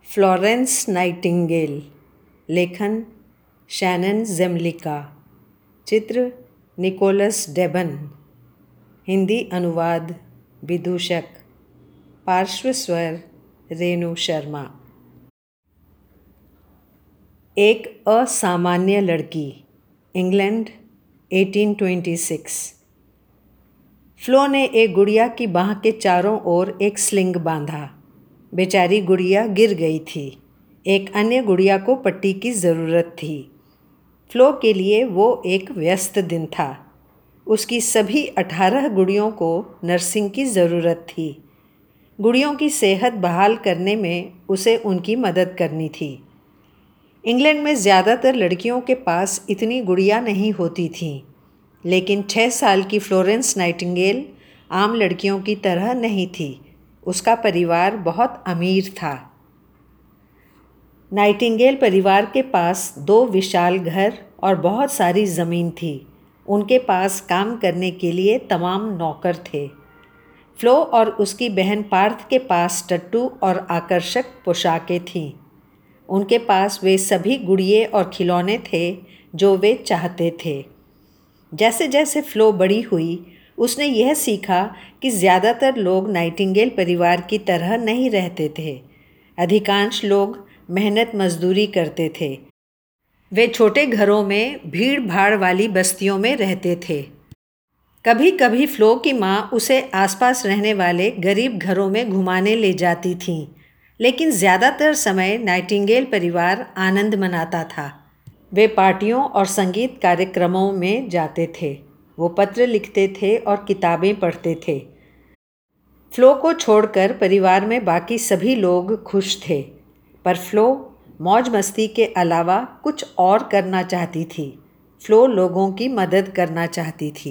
Florence Nightingale. लेखन Shannon Zemlicka. चित्र Nicholas डेबन। Hindi अनुवाद विदूषक। पार्श्व स्वर रेणु शर्मा। एक असामान्य लड़की, इंग्लैंड 1826। फ्लो ने एक गुड़िया की बाह के चारों ओर एक स्लिंग बांधा। बेचारी गुड़िया गिर गई थी। एक अन्य गुड़िया को पट्टी की ज़रूरत थी। फ्लो के लिए वो एक व्यस्त दिन था। उसकी सभी 18 गुड़ियों को नर्सिंग की ज़रूरत थी। गुड़ियों की सेहत बहाल करने में उसे उनकी मदद करनी थी। इंग्लैंड में ज़्यादातर लड़कियों के पास इतनी गुड़िया नहीं होती थीं, लेकिन 6 साल की फ्लोरेंस नाइटिंगेल आम लड़कियों की तरह नहीं थी। उसका परिवार बहुत अमीर था। नाइटिंगेल परिवार के पास 2 विशाल घर और बहुत सारी ज़मीन थी। उनके पास काम करने के लिए तमाम नौकर थे। फ्लो और उसकी बहन पार्थ के पास टट्टू और आकर्षक पोशाकें थीं। उनके पास वे सभी गुड़िये और खिलौने थे जो वे चाहते थे। जैसे जैसे फ्लो बड़ी हुई, उसने यह सीखा कि ज़्यादातर लोग नाइटिंगेल परिवार की तरह नहीं रहते थे। अधिकांश लोग मेहनत मजदूरी करते थे। वे छोटे घरों में भीड़ भाड़ वाली बस्तियों में रहते थे। कभी कभी फ्लो की माँ उसे आसपास रहने वाले गरीब घरों में घुमाने ले जाती थीं, लेकिन ज़्यादातर समय नाइटिंगेल परिवार आनंद मनाता था। वे पार्टियों और संगीत कार्यक्रमों में जाते थे। वो पत्र लिखते थे और किताबें पढ़ते थे। फ्लो को छोड़कर परिवार में बाकी सभी लोग खुश थे, पर फ्लो मौज मस्ती के अलावा कुछ और करना चाहती थी। फ्लो लोगों की मदद करना चाहती थी।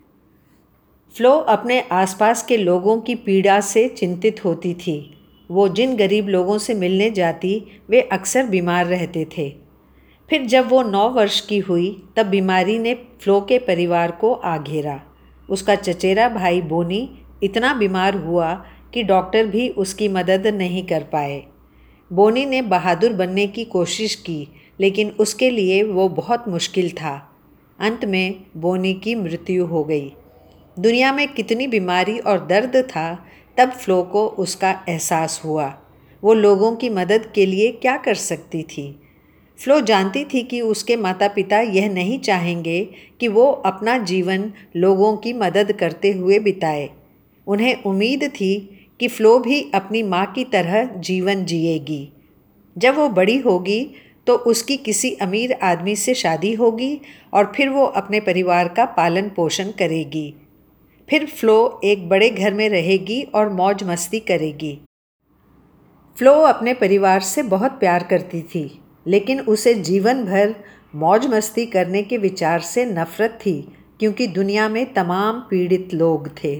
फ्लो अपने आसपास के लोगों की पीड़ा से चिंतित होती थी। वो जिन गरीब लोगों से मिलने जाती, वे अक्सर बीमार रहते थे। फिर जब वो 9 वर्ष की हुई, तब बीमारी ने फ्लो के परिवार को आ घेरा। उसका चचेरा भाई बोनी इतना बीमार हुआ कि डॉक्टर भी उसकी मदद नहीं कर पाए। बोनी ने बहादुर बनने की कोशिश की, लेकिन उसके लिए वो बहुत मुश्किल था। अंत में बोनी की मृत्यु हो गई। दुनिया में कितनी बीमारी और दर्द था, तब फ्लो को उसका एहसास हुआ। वो लोगों की मदद के लिए क्या कर सकती थी। फ्लो जानती थी कि उसके माता पिता यह नहीं चाहेंगे कि वो अपना जीवन लोगों की मदद करते हुए बिताए। उन्हें उम्मीद थी कि फ्लो भी अपनी माँ की तरह जीवन जिएगी। जब वो बड़ी होगी तो उसकी किसी अमीर आदमी से शादी होगी और फिर वो अपने परिवार का पालन पोषण करेगी। फिर फ्लो एक बड़े घर में रहेगी और मौज मस्ती करेगी। फ्लो अपने परिवार से बहुत प्यार करती थी, लेकिन उसे जीवन भर मौज मस्ती करने के विचार से नफरत थी, क्योंकि दुनिया में तमाम पीड़ित लोग थे।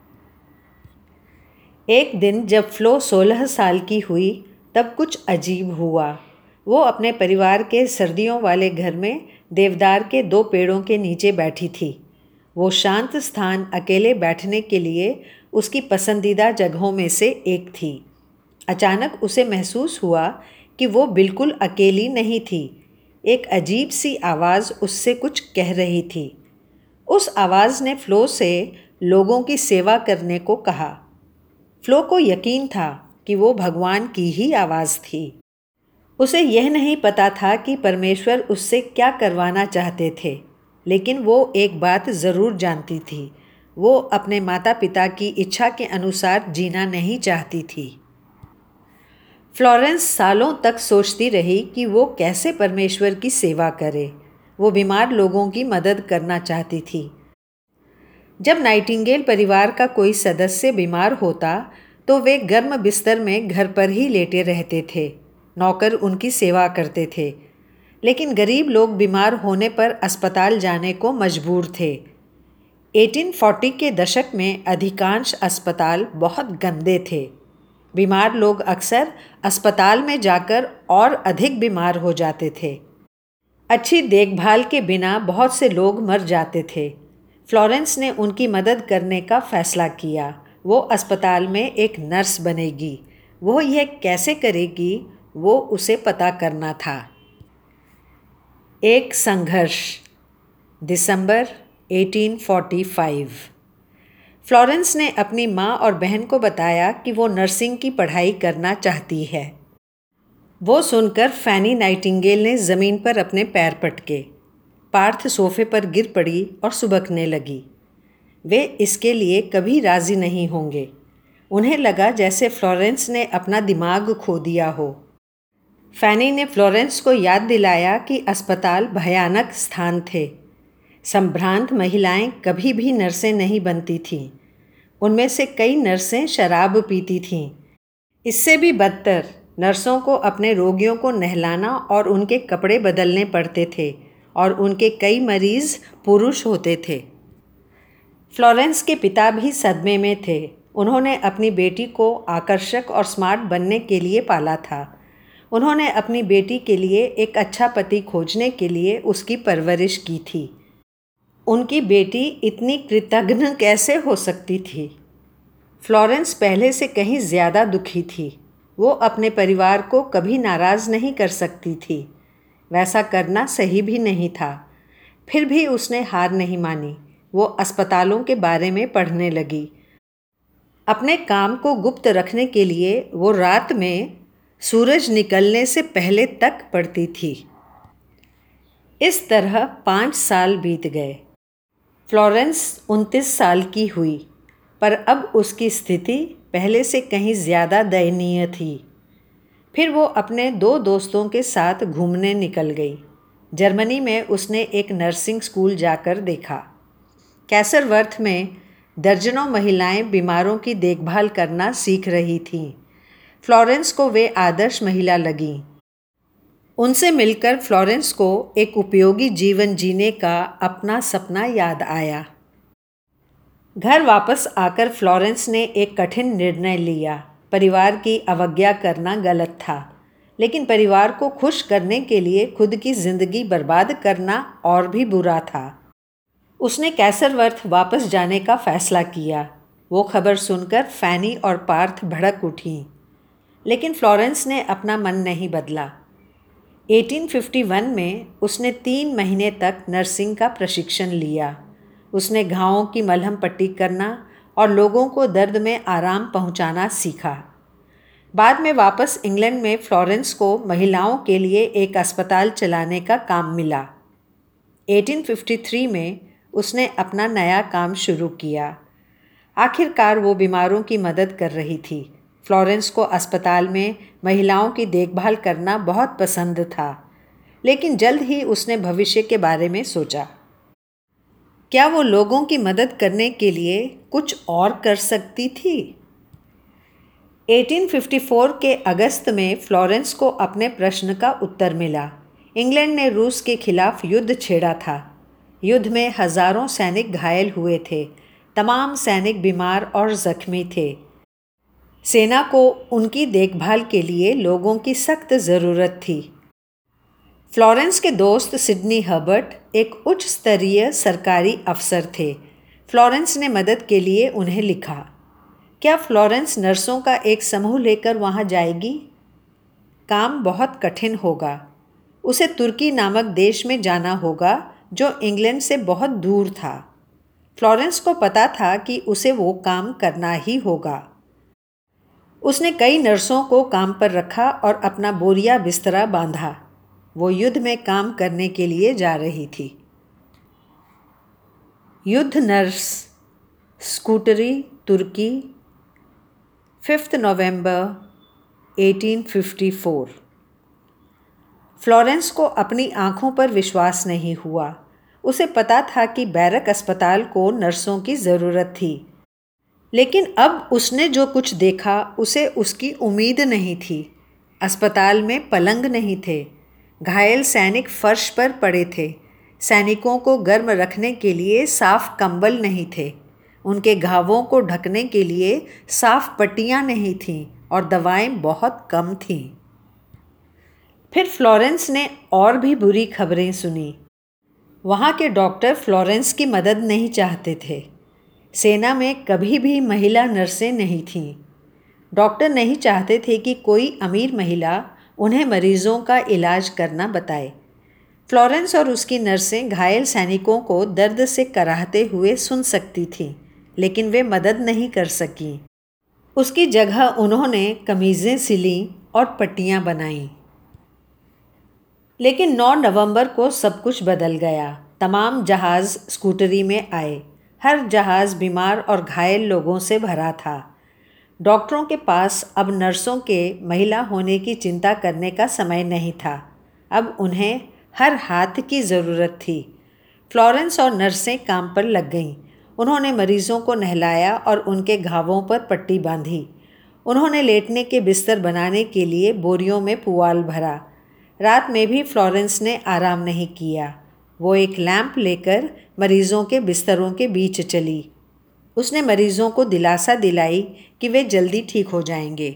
एक दिन जब फ्लो 16 साल की हुई, तब कुछ अजीब हुआ। वो अपने परिवार के सर्दियों वाले घर में देवदार के 2 पेड़ों के नीचे बैठी थी। वो शांत स्थान अकेले बैठने के लिए उसकी पसंदीदा जगहों में से एक थी। अचानक उसे महसूस हुआ कि वो बिल्कुल अकेली नहीं थी। एक अजीब सी आवाज़ उससे कुछ कह रही थी। उस आवाज़ ने फ्लो से लोगों की सेवा करने को कहा। फ्लो को यकीन था कि वो भगवान की ही आवाज़ थी। उसे यह नहीं पता था कि परमेश्वर उससे क्या करवाना चाहते थे, लेकिन वो एक बात ज़रूर जानती थी। वो अपने माता पिता की इच्छा के अनुसार जीना नहीं चाहती थी। फ्लोरेंस सालों तक सोचती रही कि वो कैसे परमेश्वर की सेवा करे। वो बीमार लोगों की मदद करना चाहती थी। जब नाइटिंगेल परिवार का कोई सदस्य बीमार होता, तो वे गर्म बिस्तर में घर पर ही लेटे रहते थे। नौकर उनकी सेवा करते थे, लेकिन गरीब लोग बीमार होने पर अस्पताल जाने को मजबूर थे। 1840 के दशक में अधिकांश अस्पताल बहुत गंदे थे। बीमार लोग अक्सर अस्पताल में जाकर और अधिक बीमार हो जाते थे। अच्छी देखभाल के बिना बहुत से लोग मर जाते थे। फ्लोरेंस ने उनकी मदद करने का फैसला किया। वो अस्पताल में एक नर्स बनेगी। वो यह कैसे करेगी, वो उसे पता करना था। एक संघर्ष। दिसंबर 1845। फ्लोरेंस ने अपनी माँ और बहन को बताया कि वो नर्सिंग की पढ़ाई करना चाहती है। वो सुनकर फैनी नाइटिंगेल ने ज़मीन पर अपने पैर पटके। पार्थ सोफे पर गिर पड़ी और सुबकने लगी। वे इसके लिए कभी राज़ी नहीं होंगे। उन्हें लगा जैसे फ्लोरेंस ने अपना दिमाग खो दिया हो। फैनी ने फ्लोरेंस को याद दिलाया कि अस्पताल भयानक स्थान थे। संभ्रांत महिलाएं कभी भी नर्सें नहीं बनती थीं। उनमें से कई नर्सें शराब पीती थीं। इससे भी बदतर, नर्सों को अपने रोगियों को नहलाना और उनके कपड़े बदलने पड़ते थे और उनके कई मरीज़ पुरुष होते थे। फ्लोरेंस के पिता भी सदमे में थे। उन्होंने अपनी बेटी को आकर्षक और स्मार्ट बनने के लिए पाला था। उन्होंने अपनी बेटी के लिए एक अच्छा पति खोजने के लिए उसकी परवरिश की थी। उनकी बेटी इतनी कृतघ्न कैसे हो सकती थी? फ्लोरेंस पहले से कहीं ज़्यादा दुखी थी। वो अपने परिवार को कभी नाराज़ नहीं कर सकती थी। वैसा करना सही भी नहीं था। फिर भी उसने हार नहीं मानी। वो अस्पतालों के बारे में पढ़ने लगी। अपने काम को गुप्त रखने के लिए वो रात में सूरज निकलने से पहले तक पढ़ती थी। इस तरह 5 साल बीत गए। फ्लोरेंस 29 साल की हुई, पर अब उसकी स्थिति पहले से कहीं ज़्यादा दयनीय थी। फिर वो अपने 2 दोस्तों के साथ घूमने निकल गई। जर्मनी में उसने एक नर्सिंग स्कूल जाकर देखा। कैसरवर्थ में दर्जनों महिलाएं बीमारों की देखभाल करना सीख रही थीं। फ्लोरेंस को वे आदर्श महिला लगीं। उनसे मिलकर फ्लोरेंस को एक उपयोगी जीवन जीने का अपना सपना याद आया। घर वापस आकर फ्लोरेंस ने एक कठिन निर्णय लिया। परिवार की अवज्ञा करना गलत था, लेकिन परिवार को खुश करने के लिए खुद की ज़िंदगी बर्बाद करना और भी बुरा था। उसने कैसरवर्थ वापस जाने का फ़ैसला किया। वो खबर सुनकर फैनी और पार्थ भड़क उठीं, लेकिन फ्लोरेंस ने अपना मन नहीं बदला। 1851 में उसने 3 महीने तक नर्सिंग का प्रशिक्षण लिया। उसने घावों की मलहम पट्टी करना और लोगों को दर्द में आराम पहुंचाना सीखा। बाद में वापस इंग्लैंड में फ्लोरेंस को महिलाओं के लिए एक अस्पताल चलाने का काम मिला। 1853 में उसने अपना नया काम शुरू किया। आखिरकार वो बीमारों की मदद कर रही थी। फ्लोरेंस को अस्पताल में महिलाओं की देखभाल करना बहुत पसंद था, लेकिन जल्द ही उसने भविष्य के बारे में सोचा। क्या वो लोगों की मदद करने के लिए कुछ और कर सकती थी? 1854 के अगस्त में फ्लोरेंस को अपने प्रश्न का उत्तर मिला। इंग्लैंड ने रूस के खिलाफ युद्ध छेड़ा था। युद्ध में हज़ारों सैनिक घायल हुए थे। तमाम सैनिक बीमार और ज़ख्मी थे। सेना को उनकी देखभाल के लिए लोगों की सख्त ज़रूरत थी। फ्लोरेंस के दोस्त सिडनी हर्बर्ट एक उच्च स्तरीय सरकारी अफसर थे। फ्लोरेंस ने मदद के लिए उन्हें लिखा। क्या फ्लोरेंस नर्सों का एक समूह लेकर वहाँ जाएगी? काम बहुत कठिन होगा। उसे तुर्की नामक देश में जाना होगा जो इंग्लैंड से बहुत दूर था। फ्लोरेंस को पता था कि उसे वो काम करना ही होगा। उसने कई नर्सों को काम पर रखा और अपना बोरिया बिस्तरा बांधा। वो युद्ध में काम करने के लिए जा रही थी। युद्ध नर्स, स्कूटरी, तुर्की, 5 नवंबर 1854। फ्लोरेंस को अपनी आंखों पर विश्वास नहीं हुआ। उसे पता था कि बैरक अस्पताल को नर्सों की ज़रूरत थी, लेकिन अब उसने जो कुछ देखा उसे उसकी उम्मीद नहीं थी। अस्पताल में पलंग नहीं थे। घायल सैनिक फर्श पर पड़े थे। सैनिकों को गर्म रखने के लिए साफ कंबल नहीं थे। उनके घावों को ढकने के लिए साफ पट्टियाँ नहीं थीं और दवाएं बहुत कम थीं। फिर फ्लोरेंस ने और भी बुरी खबरें सुनी। वहाँ के डॉक्टर फ्लोरेंस की मदद नहीं चाहते थे। सेना में कभी भी महिला नर्सें नहीं थीं। डॉक्टर नहीं चाहते थे कि कोई अमीर महिला उन्हें मरीजों का इलाज करना बताए। फ्लोरेंस और उसकी नर्सें घायल सैनिकों को दर्द से कराहते हुए सुन सकती थीं, लेकिन वे मदद नहीं कर सकीं। उसकी जगह उन्होंने कमीज़ें सिलीं और पट्टियाँ बनाईं। लेकिन 9 नवंबर को सब कुछ बदल गया। तमाम जहाज़ स्कूटरी में आए। हर जहाज़ बीमार और घायल लोगों से भरा था। डॉक्टरों के पास अब नर्सों के महिला होने की चिंता करने का समय नहीं था। अब उन्हें हर हाथ की ज़रूरत थी। फ्लोरेंस और नर्सें काम पर लग गईं। उन्होंने मरीजों को नहलाया और उनके घावों पर पट्टी बांधी। उन्होंने लेटने के बिस्तर बनाने के लिए बोरियों में पुआल भरा। रात में भी फ्लोरेंस ने आराम नहीं किया। वो एक लैंप लेकर मरीजों के बिस्तरों के बीच चली। उसने मरीजों को दिलासा दिलाई कि वे जल्दी ठीक हो जाएंगे।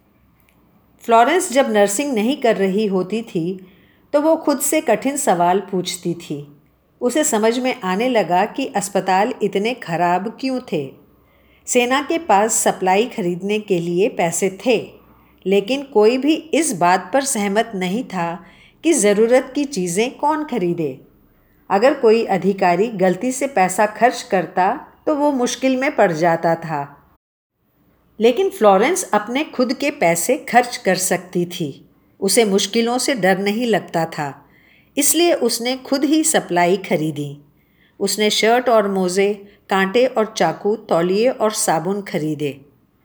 फ्लोरेंस जब नर्सिंग नहीं कर रही होती थी तो वो खुद से कठिन सवाल पूछती थी। उसे समझ में आने लगा कि अस्पताल इतने खराब क्यों थे। सेना के पास सप्लाई खरीदने के लिए पैसे थे, लेकिन कोई भी इस बात पर सहमत नहीं था कि ज़रूरत की चीज़ें कौन खरीदे। अगर कोई अधिकारी गलती से पैसा खर्च करता तो वो मुश्किल में पड़ जाता था। लेकिन फ्लोरेंस अपने खुद के पैसे खर्च कर सकती थी। उसे मुश्किलों से डर नहीं लगता था, इसलिए उसने खुद ही सप्लाई खरीदी। उसने शर्ट और मोज़े, कांटे और चाकू, तौलिए और साबुन खरीदे।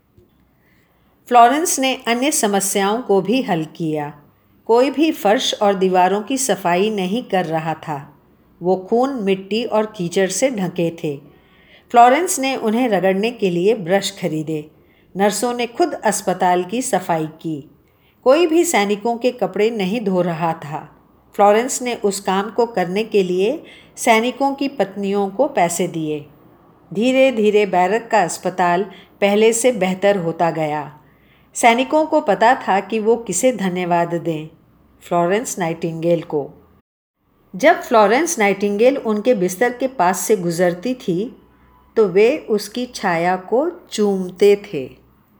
फ्लोरेंस ने अन्य समस्याओं को भी हल किया। कोई भी फर्श और दीवारों की सफाई नहीं कर रहा था। वो खून, मिट्टी और कीचड़ से ढके थे। फ्लोरेंस ने उन्हें रगड़ने के लिए ब्रश खरीदे। नर्सों ने खुद अस्पताल की सफाई की। कोई भी सैनिकों के कपड़े नहीं धो रहा था। फ्लोरेंस ने उस काम को करने के लिए सैनिकों की पत्नियों को पैसे दिए। धीरे धीरे बैरक का अस्पताल पहले से बेहतर होता गया। सैनिकों को पता था कि वो किसे धन्यवाद दें। फ्लोरेंस नाइटिंगेल को। जब फ्लोरेंस नाइटिंगेल उनके बिस्तर के पास से गुजरती थी तो वे उसकी छाया को चूमते थे।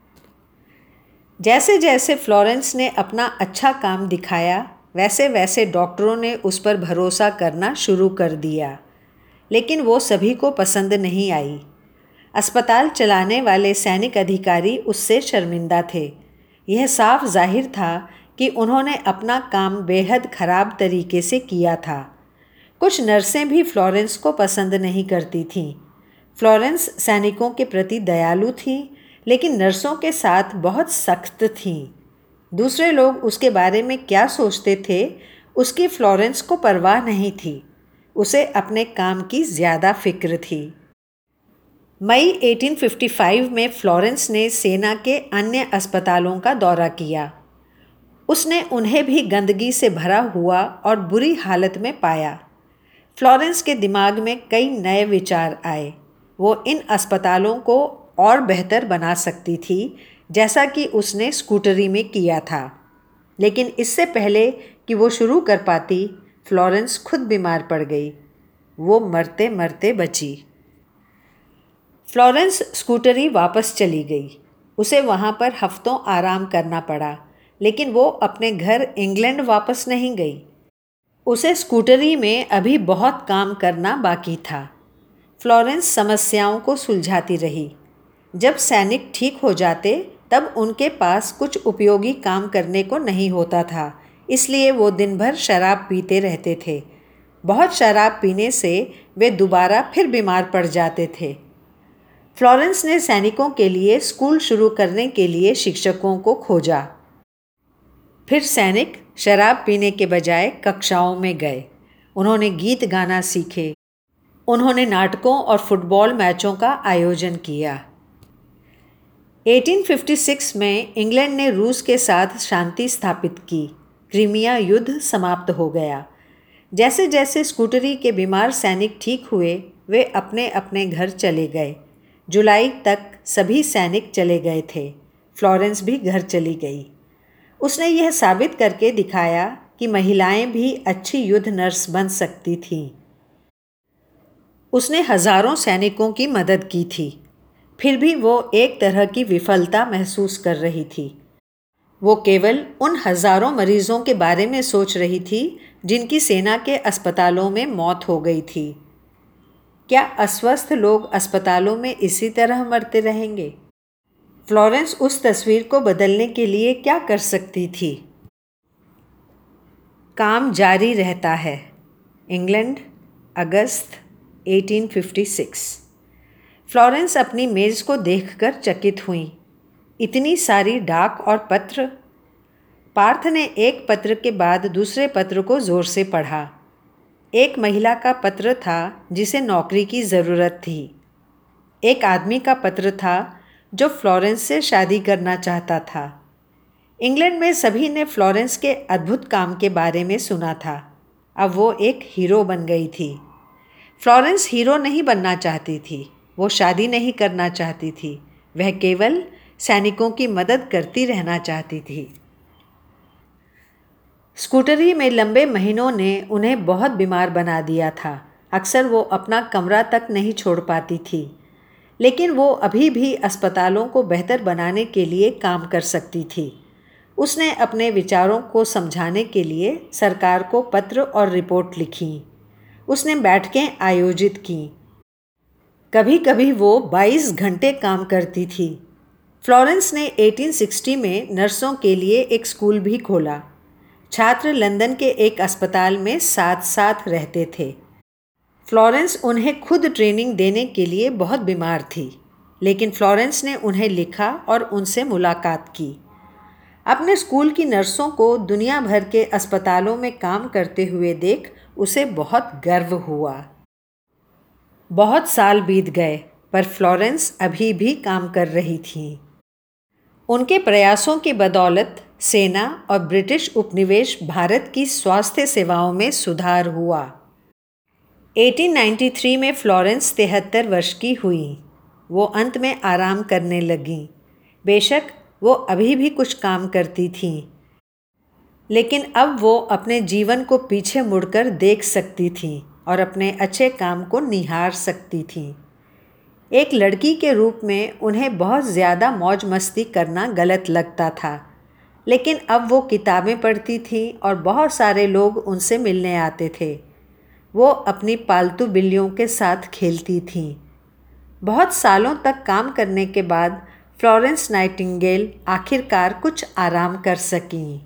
जैसे जैसे फ्लोरेंस ने अपना अच्छा काम दिखाया, वैसे वैसे डॉक्टरों ने उस पर भरोसा करना शुरू कर दिया। लेकिन वो सभी को पसंद नहीं आई। अस्पताल चलाने वाले सैनिक अधिकारी उससे शर्मिंदा थे। यह साफ जाहिर था कि उन्होंने अपना काम बेहद खराब तरीके से किया था। कुछ नर्सें भी फ्लोरेंस को पसंद नहीं करती थीं। फ्लोरेंस सैनिकों के प्रति दयालु थी, लेकिन नर्सों के साथ बहुत सख्त थीं। दूसरे लोग उसके बारे में क्या सोचते थे, उसकी फ्लोरेंस को परवाह नहीं थी। उसे अपने काम की ज़्यादा फिक्र थी। मई 1855 में फ्लोरेंस ने सेना के अन्य अस्पतालों का दौरा किया। उसने उन्हें भी गंदगी से भरा हुआ और बुरी हालत में पाया। फ्लोरेंस के दिमाग में कई नए विचार आए। वो इन अस्पतालों को और बेहतर बना सकती थी, जैसा कि उसने स्कूटरी में किया था। लेकिन इससे पहले कि वो शुरू कर पाती, फ्लोरेंस खुद बीमार पड़ गई। वो मरते मरते बची। फ्लोरेंस स्कूटरी वापस चली गई। उसे वहाँ पर हफ्तों आराम करना पड़ा, लेकिन वो अपने घर इंग्लैंड वापस नहीं गई। उसे स्कूटरी में अभी बहुत काम करना बाकी था। फ्लोरेंस समस्याओं को सुलझाती रही। जब सैनिक ठीक हो जाते तब उनके पास कुछ उपयोगी काम करने को नहीं होता था, इसलिए वो दिन भर शराब पीते रहते थे। बहुत शराब पीने से वे दोबारा फिर बीमार पड़ जाते थे। फ्लोरेंस ने सैनिकों के लिए स्कूल शुरू करने के लिए शिक्षकों को खोजा। फिर सैनिक शराब पीने के बजाय कक्षाओं में गए। उन्होंने गीत गाना सीखे। उन्होंने नाटकों और फुटबॉल मैचों का आयोजन किया। 1856 में इंग्लैंड ने रूस के साथ शांति स्थापित की। क्रीमिया युद्ध समाप्त हो गया। जैसे जैसे स्कूटरी के बीमार सैनिक ठीक हुए, वे अपने अपने घर चले गए। जुलाई तक सभी सैनिक चले गए थे। फ्लोरेंस भी घर चली गई। उसने यह साबित करके दिखाया कि महिलाएं भी अच्छी युद्ध नर्स बन सकती थीं। उसने हजारों सैनिकों की मदद की थी। फिर भी वो एक तरह की विफलता महसूस कर रही थी। वो केवल उन हज़ारों मरीजों के बारे में सोच रही थी जिनकी सेना के अस्पतालों में मौत हो गई थी। क्या अस्वस्थ लोग अस्पतालों में इसी तरह मरते रहेंगे? फ्लोरेंस उस तस्वीर को बदलने के लिए क्या कर सकती थी? काम जारी रहता है। इंग्लैंड, अगस्त 1856। फ्लोरेंस अपनी मेज़ को देखकर चकित हुई। इतनी सारी डाक और पत्र। पार्थ ने एक पत्र के बाद दूसरे पत्र को ज़ोर से पढ़ा। एक महिला का पत्र था जिसे नौकरी की ज़रूरत थी। एक आदमी का पत्र था जो फ्लोरेंस से शादी करना चाहता था। इंग्लैंड में सभी ने फ्लोरेंस के अद्भुत काम के बारे में सुना था। अब वो एक हीरो बन गई थी। फ्लोरेंस हीरो नहीं बनना चाहती थी। वो शादी नहीं करना चाहती थी। वह केवल सैनिकों की मदद करती रहना चाहती थी। स्कूटरी में लंबे महीनों ने उन्हें बहुत बीमार बना दिया था। अक्सर वो अपना कमरा तक नहीं छोड़ पाती थी, लेकिन वो अभी भी अस्पतालों को बेहतर बनाने के लिए काम कर सकती थी। उसने अपने विचारों को समझाने के लिए सरकार को पत्र और रिपोर्ट लिखी। उसने बैठकें आयोजित की। कभी कभी वो 22 घंटे काम करती थी। फ्लोरेंस ने 1860 में नर्सों के लिए एक स्कूल भी खोला। छात्र लंदन के एक अस्पताल में साथ साथ रहते थे। फ्लोरेंस उन्हें खुद ट्रेनिंग देने के लिए बहुत बीमार थी, लेकिन फ्लोरेंस ने उन्हें लिखा और उनसे मुलाकात की। अपने स्कूल की नर्सों को दुनिया भर के अस्पतालों में काम करते हुए देख उसे बहुत गर्व हुआ। बहुत साल बीत गए, पर फ्लोरेंस अभी भी काम कर रही थी। उनके प्रयासों की बदौलत सेना और ब्रिटिश उपनिवेश भारत की स्वास्थ्य सेवाओं में सुधार हुआ। 1893 में फ्लोरेंस 73 वर्ष की हुई। वो अंत में आराम करने लगी। बेशक वो अभी भी कुछ काम करती थीं, लेकिन अब वो अपने जीवन को पीछे मुड़कर देख सकती थीं और अपने अच्छे काम को निहार सकती थीं। एक लड़की के रूप में उन्हें बहुत ज़्यादा मौज मस्ती करना गलत लगता था, लेकिन अब वो किताबें पढ़ती थीं और बहुत सारे लोग उनसे मिलने आते थे। वो अपनी पालतू बिल्लियों के साथ खेलती थीं। बहुत सालों तक काम करने के बाद फ्लोरेंस नाइटिंगेल आखिरकार कुछ आराम कर सकीं।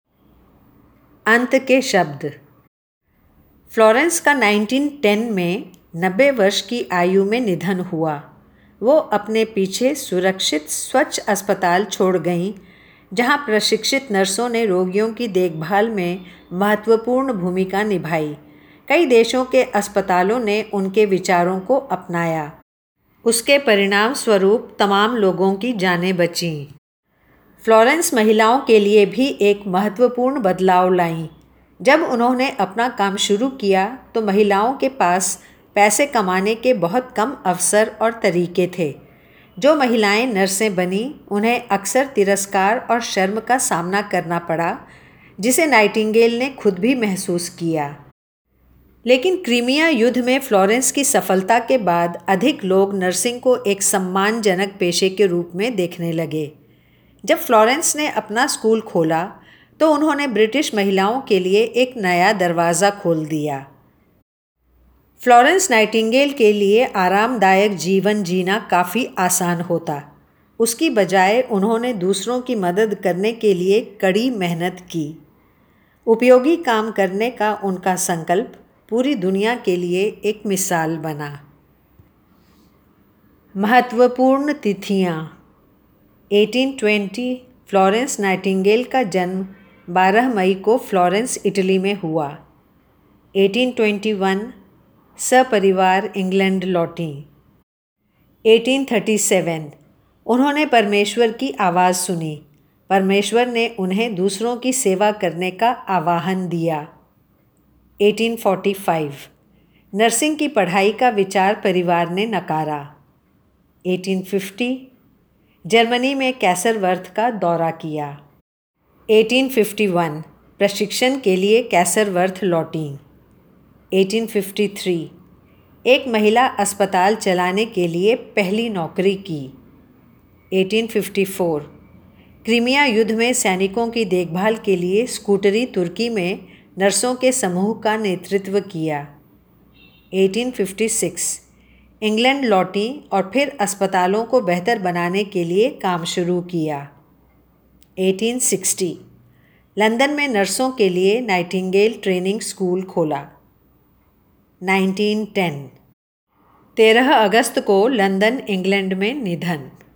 अंत के शब्द। फ्लोरेंस का 1910 में 90 वर्ष की आयु में निधन हुआ। वो अपने पीछे सुरक्षित स्वच्छ अस्पताल छोड़ गईं, जहां प्रशिक्षित नर्सों ने रोगियों की देखभाल में महत्वपूर्ण भूमिका निभाई। कई देशों के अस्पतालों ने उनके विचारों को अपनाया। उसके परिणाम स्वरूप तमाम लोगों की जानें बचीं। फ्लोरेंस महिलाओं के लिए भी एक महत्वपूर्ण बदलाव लाईं। जब उन्होंने अपना काम शुरू किया तो महिलाओं के पास पैसे कमाने के बहुत कम अवसर और तरीके थे। जो महिलाएं नर्सें बनीं, उन्हें अक्सर तिरस्कार और शर्म का सामना करना पड़ा, जिसे नाइटिंगेल ने खुद भी महसूस किया। लेकिन क्रीमिया युद्ध में फ्लोरेंस की सफलता के बाद अधिक लोग नर्सिंग को एक सम्मानजनक पेशे के रूप में देखने लगे। जब फ्लोरेंस ने अपना स्कूल खोला तो उन्होंने ब्रिटिश महिलाओं के लिए एक नया दरवाज़ा खोल दिया। फ्लोरेंस नाइटिंगेल के लिए आरामदायक जीवन जीना काफ़ी आसान होता। उसकी बजाय उन्होंने दूसरों की मदद करने के लिए कड़ी मेहनत की। उपयोगी काम करने का उनका संकल्प पूरी दुनिया के लिए एक मिसाल बना। महत्वपूर्ण तिथियाँ। 1820 फ्लोरेंस नाइटिंगेल का जन्म 12 मई को फ्लोरेंस, इटली में हुआ। 1821 सपरिवार इंग्लैंड लौटीं। 1837 उन्होंने परमेश्वर की आवाज़ सुनी। परमेश्वर ने उन्हें दूसरों की सेवा करने का आह्वान दिया। 1845 नर्सिंग की पढ़ाई का विचार परिवार ने नकारा। 1850 जर्मनी में कैसरवर्थ का दौरा किया। 1851 प्रशिक्षण के लिए कैसरवर्थ लौटीं। 1853 एक महिला अस्पताल चलाने के लिए पहली नौकरी की। 1854 क्रीमिया युद्ध में सैनिकों की देखभाल के लिए स्कूटरी तुर्की में नर्सों के समूह का नेतृत्व किया। 1856 इंग्लैंड लौटी और फिर अस्पतालों को बेहतर बनाने के लिए काम शुरू किया। 1860 लंदन में नर्सों के लिए नाइटिंगेल ट्रेनिंग स्कूल खोला। 1910 13 अगस्त को लंदन, इंग्लैंड में निधन।